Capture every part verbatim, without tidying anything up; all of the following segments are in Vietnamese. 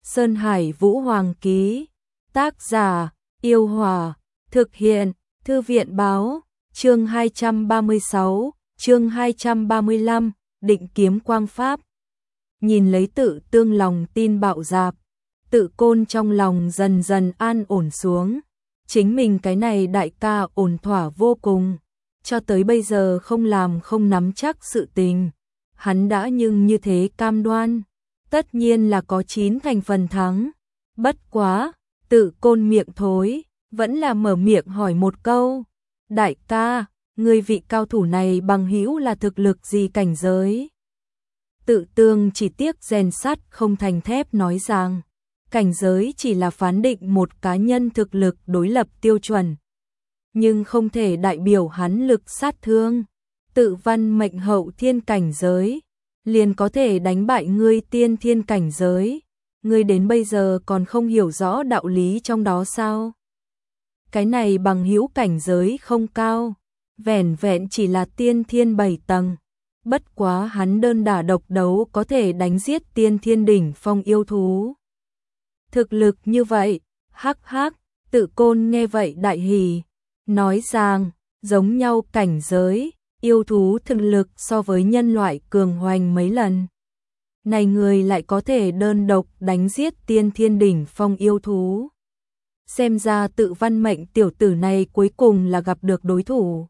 Sơn Hải Vũ Hoàng ký. Tác giả, Yêu Hòa. Thực hiện, Thư viện báo. Chương hai trăm ba mươi sáu, chương hai trăm ba mươi lăm, định kiếm quang pháp. Nhìn lấy Tự Tương lòng tin bạo dạp, Tự Côn trong lòng dần dần an ổn xuống. Chính mình cái này đại ca ổn thỏa vô cùng, cho tới bây giờ không làm không nắm chắc sự tình. Hắn đã nhưng như thế cam đoan, tất nhiên là có chín thành phần thắng. Bất quá, Tự Côn miệng thối, vẫn là mở miệng hỏi một câu. Đại ca, người vị cao thủ này bằng hữu là thực lực gì cảnh giới? Tự Tương chỉ tiếc rèn sắt không thành thép nói rằng, cảnh giới chỉ là phán định một cá nhân thực lực đối lập tiêu chuẩn, nhưng không thể đại biểu hắn lực sát thương. Tự văn mệnh hậu thiên cảnh giới, liền có thể đánh bại ngươi tiên thiên cảnh giới. Ngươi đến bây giờ còn không hiểu rõ đạo lý trong đó sao? Cái này bằng hữu cảnh giới không cao, vẻn vẹn chỉ là tiên thiên bảy tầng. Bất quá hắn đơn đả độc đấu có thể đánh giết tiên thiên đỉnh phong yêu thú. Thực lực như vậy, hắc hắc, Tự Côn nghe vậy đại hỉ, nói rằng, giống nhau cảnh giới, yêu thú thực lực so với nhân loại cường hoành mấy lần. Này người lại có thể đơn độc đánh giết tiên thiên đỉnh phong yêu thú. Xem ra Tự văn mệnh tiểu tử này cuối cùng là gặp được đối thủ.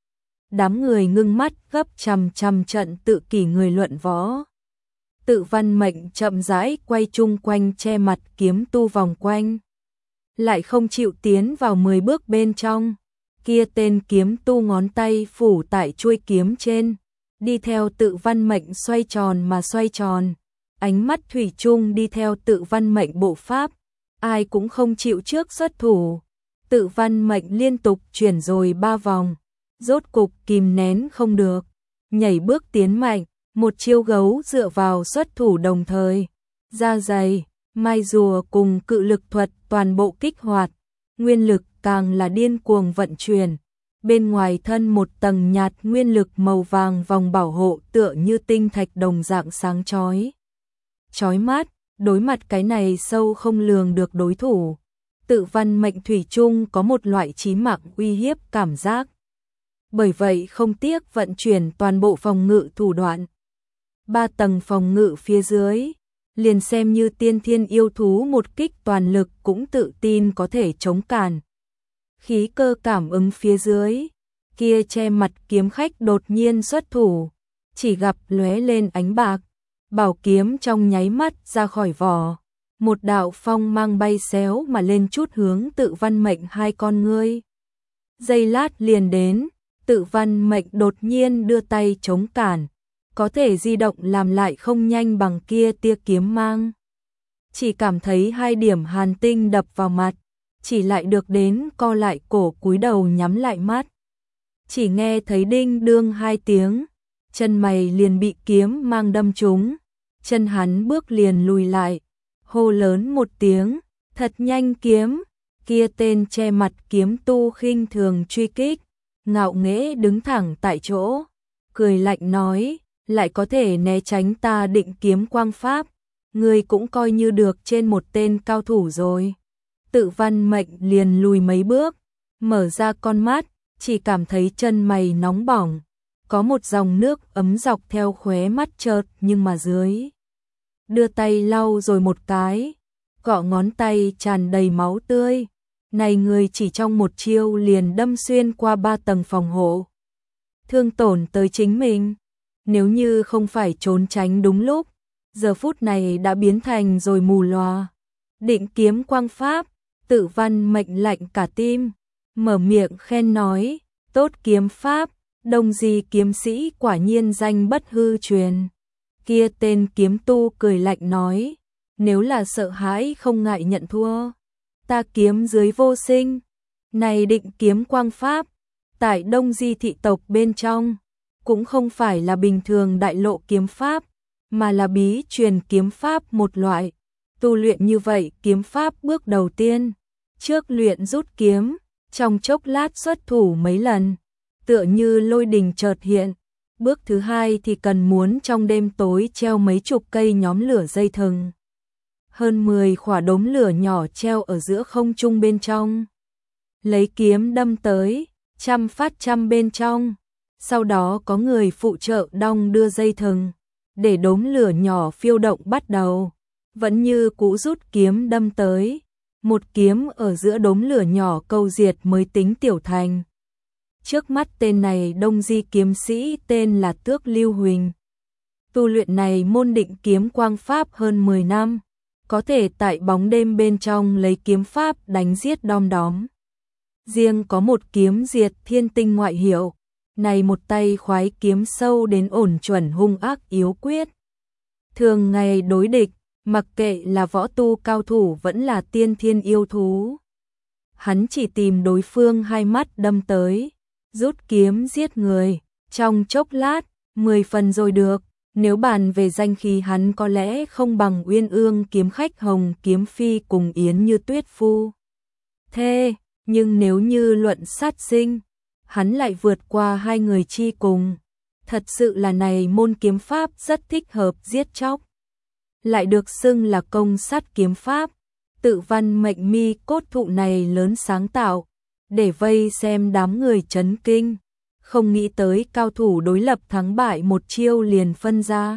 Đám người ngưng mắt gấp chằm chằm trận Tự kỷ người luận võ. Tự văn mệnh chậm rãi quay chung quanh che mặt kiếm tu vòng quanh, lại không chịu tiến vào mười bước bên trong. Kia tên kiếm tu ngón tay phủ tại chuôi kiếm trên, đi theo Tự văn mệnh xoay tròn mà xoay tròn, ánh mắt thủy chung đi theo Tự văn mệnh bộ pháp, ai cũng không chịu trước xuất thủ. Tự văn mệnh liên tục chuyển rồi ba vòng, rốt cục kìm nén không được, nhảy bước tiến mạnh, một chiêu gấu dựa vào xuất thủ đồng thời, da dày, mai rùa cùng cự lực thuật toàn bộ kích hoạt, nguyên lực càng là điên cuồng vận chuyển. Bên ngoài thân một tầng nhạt nguyên lực màu vàng vòng bảo hộ tựa như tinh thạch đồng dạng sáng chói. Chói mắt, đối mặt cái này sâu không lường được đối thủ, Tự văn mệnh thủy chung có một loại chí mạng uy hiếp cảm giác. Bởi vậy không tiếc vận chuyển toàn bộ phòng ngự thủ đoạn. Ba tầng phòng ngự phía dưới, liền xem như tiên thiên yêu thú một kích toàn lực cũng tự tin có thể chống cản. Khí cơ cảm ứng phía dưới, kia che mặt kiếm khách đột nhiên xuất thủ, chỉ gặp lóe lên ánh bạc, bảo kiếm trong nháy mắt ra khỏi vỏ, một đạo phong mang bay xéo mà lên chút hướng Tự văn mệnh hai con ngươi. Giây lát liền đến, Tự văn mệnh đột nhiên đưa tay chống cản, có thể di động làm lại không nhanh bằng kia tia kiếm mang. Chỉ cảm thấy hai điểm hàn tinh đập vào mặt, chỉ lại được đến co lại cổ cúi đầu nhắm lại mắt. Chỉ nghe thấy đinh đương hai tiếng, chân mày liền bị kiếm mang đâm trúng, chân hắn bước liền lùi lại, hô lớn một tiếng, thật nhanh kiếm. Kia tên che mặt kiếm tu khinh thường truy kích, ngạo nghễ đứng thẳng tại chỗ, cười lạnh nói, lại có thể né tránh ta định kiếm quang pháp, ngươi cũng coi như được trên một tên cao thủ rồi. Tự văn mệnh liền lùi mấy bước, mở ra con mắt, chỉ cảm thấy chân mày nóng bỏng, có một dòng nước ấm dọc theo khóe mắt chợt nhưng mà dưới. Đưa tay lau rồi một cái, cọ ngón tay tràn đầy máu tươi. Này người chỉ trong một chiêu liền đâm xuyên qua ba tầng phòng hộ, thương tổn tới chính mình. Nếu như không phải trốn tránh đúng lúc, giờ phút này đã biến thành rồi mù lòa. Định kiếm quang pháp, Tự văn mệnh lạnh cả tim, mở miệng khen nói, tốt kiếm pháp, Đông Di kiếm sĩ quả nhiên danh bất hư truyền. Kia tên kiếm tu cười lạnh nói, nếu là sợ hãi không ngại nhận thua, ta kiếm dưới vô sinh. Này định kiếm quang pháp, tại Đông Di thị tộc bên trong, cũng không phải là bình thường đại lộ kiếm pháp, mà là bí truyền kiếm pháp một loại. Tu luyện như vậy kiếm pháp bước đầu tiên, trước luyện rút kiếm, trong chốc lát xuất thủ mấy lần, tựa như lôi đình chợt hiện. Bước thứ hai thì cần muốn trong đêm tối treo mấy chục cây nhóm lửa dây thừng. hơn mười khỏa đốm lửa nhỏ treo ở giữa không trung bên trong. Lấy kiếm đâm tới, trăm phát trăm bên trong. Sau đó có người phụ trợ đong đưa dây thừng, để đốm lửa nhỏ phiêu động bắt đầu. Vẫn như cũ rút kiếm đâm tới, một kiếm ở giữa đốm lửa nhỏ câu diệt mới tính tiểu thành. Trước mắt tên này Đông Di kiếm sĩ tên là Tước Lưu Huỳnh. Tu luyện này môn định kiếm quang pháp hơn mười năm, có thể tại bóng đêm bên trong lấy kiếm pháp đánh giết đom đóm. Riêng có một kiếm diệt thiên tinh ngoại hiệu, này một tay khoái kiếm sâu đến ổn chuẩn hung ác yếu quyết. Thường ngày đối địch, mặc kệ là võ tu cao thủ vẫn là tiên thiên yêu thú. Hắn chỉ tìm đối phương hai mắt đâm tới, rút kiếm giết người, trong chốc lát, mười phần rồi được. Nếu bàn về danh khí hắn có lẽ không bằng Uyên Ương kiếm khách Hồng Kiếm Phi cùng Yến Như Tuyết Phu. Thế, nhưng nếu như luận sát sinh, hắn lại vượt qua hai người chi cùng. Thật sự là này môn kiếm pháp rất thích hợp giết chóc. Lại được xưng là công sát kiếm pháp, tự văn mệnh mi cốt thụ này lớn sáng tạo, để vây xem đám người chấn kinh. Không nghĩ tới cao thủ đối lập thắng bại một chiêu liền phân ra.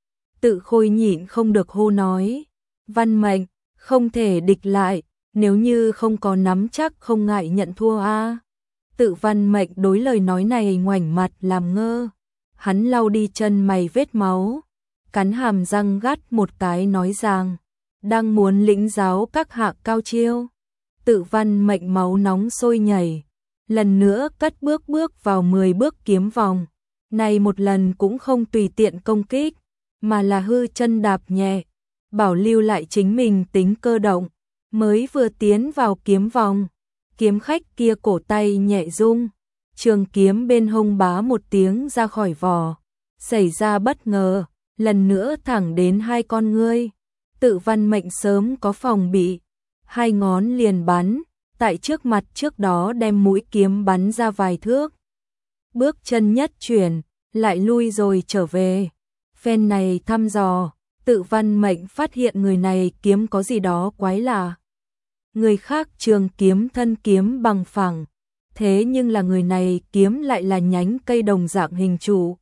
Tự Khôi nhịn không được hô nói, văn mệnh, không thể địch lại, nếu như không có nắm chắc không ngại nhận thua a. Tự văn mệnh đối lời nói này ngoảnh mặt làm ngơ, hắn lau đi chân mày vết máu, cắn hàm răng gắt một cái nói rằng, đang muốn lĩnh giáo các hạ cao chiêu. Tự văn mệnh máu nóng sôi nhảy, lần nữa cất bước bước vào mười bước kiếm vòng, này một lần cũng không tùy tiện công kích, mà là hư chân đạp nhẹ, bảo lưu lại chính mình tính cơ động, mới vừa tiến vào kiếm vòng, kiếm khách kia cổ tay nhẹ rung, trường kiếm bên hông bá một tiếng ra khỏi vỏ, xảy ra bất ngờ, lần nữa thẳng đến hai con ngươi. Tự văn mệnh sớm có phòng bị, hai ngón liền bắn, tại trước mặt trước đó đem mũi kiếm bắn ra vài thước. Bước chân nhất chuyển, lại lui rồi trở về. Phen này thăm dò, tự văn mệnh phát hiện người này kiếm có gì đó quái lạ. Người khác trường kiếm thân kiếm bằng phẳng, thế nhưng là người này kiếm lại là nhánh cây đồng dạng hình trụ,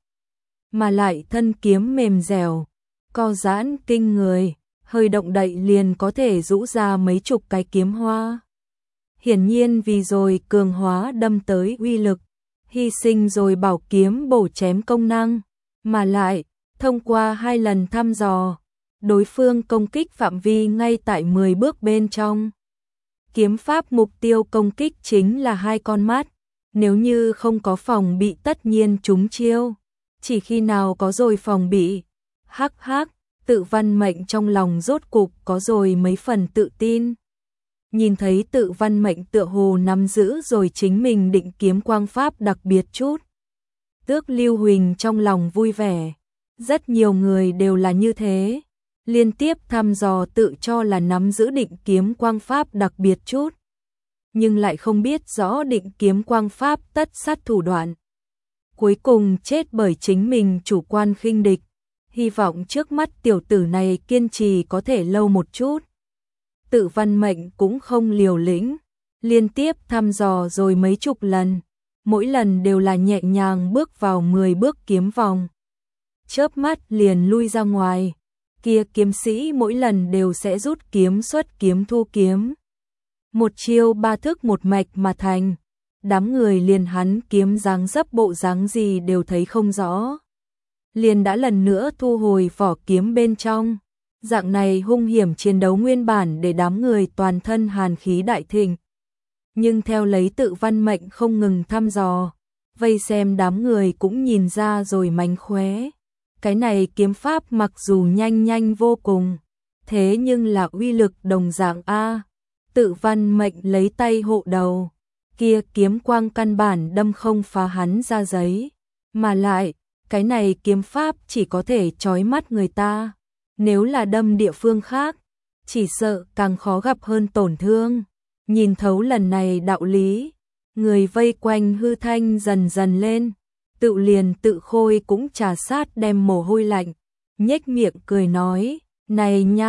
mà lại thân kiếm mềm dẻo, co giãn kinh người, hơi động đậy liền có thể rũ ra mấy chục cái kiếm hoa. Hiển nhiên vì rồi cường hóa đâm tới uy lực, hy sinh rồi bảo kiếm bổ chém công năng, mà lại, thông qua hai lần thăm dò, đối phương công kích phạm vi ngay tại mười bước bên trong. Kiếm pháp mục tiêu công kích chính là hai con mắt, nếu như không có phòng bị tất nhiên trúng chiêu, chỉ khi nào có rồi phòng bị. Hắc hắc, tự văn mệnh trong lòng rốt cục có rồi mấy phần tự tin. Nhìn thấy tự văn mệnh tựa hồ nắm giữ rồi chính mình định kiếm quang pháp đặc biệt chút. Tước Lưu Huỳnh trong lòng vui vẻ, rất nhiều người đều là như thế, liên tiếp thăm dò tự cho là nắm giữ định kiếm quang pháp đặc biệt chút, nhưng lại không biết rõ định kiếm quang pháp tất sát thủ đoạn. Cuối cùng chết bởi chính mình chủ quan khinh địch, hy vọng trước mắt tiểu tử này kiên trì có thể lâu một chút. Tự văn mệnh cũng không liều lĩnh, liên tiếp thăm dò rồi mấy chục lần, mỗi lần đều là nhẹ nhàng bước vào mười bước kiếm vòng. Chớp mắt liền lui ra ngoài, kia kiếm sĩ mỗi lần đều sẽ rút kiếm xuất kiếm thu kiếm. Một chiêu ba thức một mạch mà thành, đám người liền hắn kiếm dáng dấp bộ dáng gì đều thấy không rõ. Liền đã lần nữa thu hồi vỏ kiếm bên trong. Dạng này hung hiểm chiến đấu nguyên bản để đám người toàn thân hàn khí đại thịnh. Nhưng theo lấy tự văn mệnh không ngừng thăm dò, vây xem đám người cũng nhìn ra rồi mánh khóe. Cái này kiếm pháp mặc dù nhanh nhanh vô cùng, thế nhưng là uy lực đồng dạng A. Tự văn mệnh lấy tay hộ đầu, kia kiếm quang căn bản đâm không phá hắn ra giấy. Mà lại, cái này kiếm pháp chỉ có thể chói mắt người ta. Nếu là đâm địa phương khác, chỉ sợ càng khó gặp hơn tổn thương. Nhìn thấu lần này đạo lý, người vây quanh hư thanh dần dần lên, tự liền tự Khôi cũng trà sát đem mồ hôi lạnh, nhếch miệng cười nói, này nha,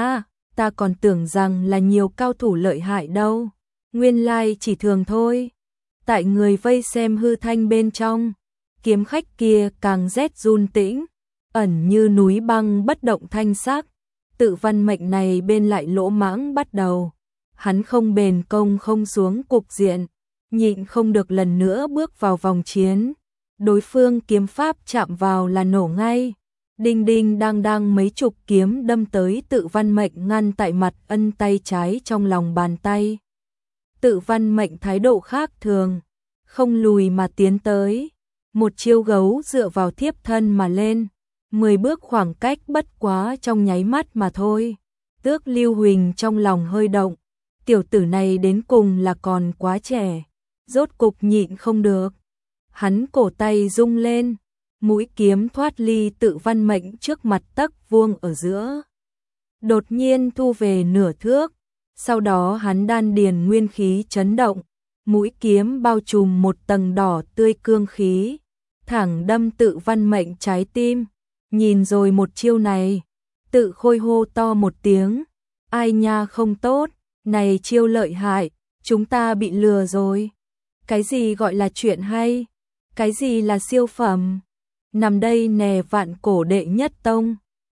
ta còn tưởng rằng là nhiều cao thủ lợi hại đâu, nguyên lai chỉ thường thôi. Tại người vây xem hư thanh bên trong, kiếm khách kia càng rét run tĩnh, ẩn như núi băng bất động thanh sắc. Tự văn mệnh này bên lại lỗ mãng bắt đầu, hắn không bền công không xuống cục diện, nhịn không được lần nữa bước vào vòng chiến. Đối phương kiếm pháp chạm vào là nổ ngay, đinh đinh đang đang mấy chục kiếm đâm tới tự văn mệnh ngăn tại mặt ân tay trái trong lòng bàn tay. Tự văn mệnh thái độ khác thường, không lùi mà tiến tới, một chiêu gấu dựa vào thiếp thân mà lên, mười bước khoảng cách bất quá trong nháy mắt mà thôi. Tước Lưu Huỳnh trong lòng hơi động, tiểu tử này đến cùng là còn quá trẻ, rốt cục nhịn không được. Hắn cổ tay rung lên, mũi kiếm thoát ly tự văn mệnh trước mặt tấc vuông ở giữa. Đột nhiên thu về nửa thước, sau đó hắn đan điền nguyên khí chấn động, mũi kiếm bao trùm một tầng đỏ tươi cương khí, thẳng đâm tự văn mệnh trái tim. Nhìn rồi một chiêu này, tự khôi hô to một tiếng, ai nha không tốt, này chiêu lợi hại, chúng ta bị lừa rồi. Cái gì gọi là chuyện hay, cái gì là siêu phẩm, nằm đây nè vạn cổ đệ nhất tông.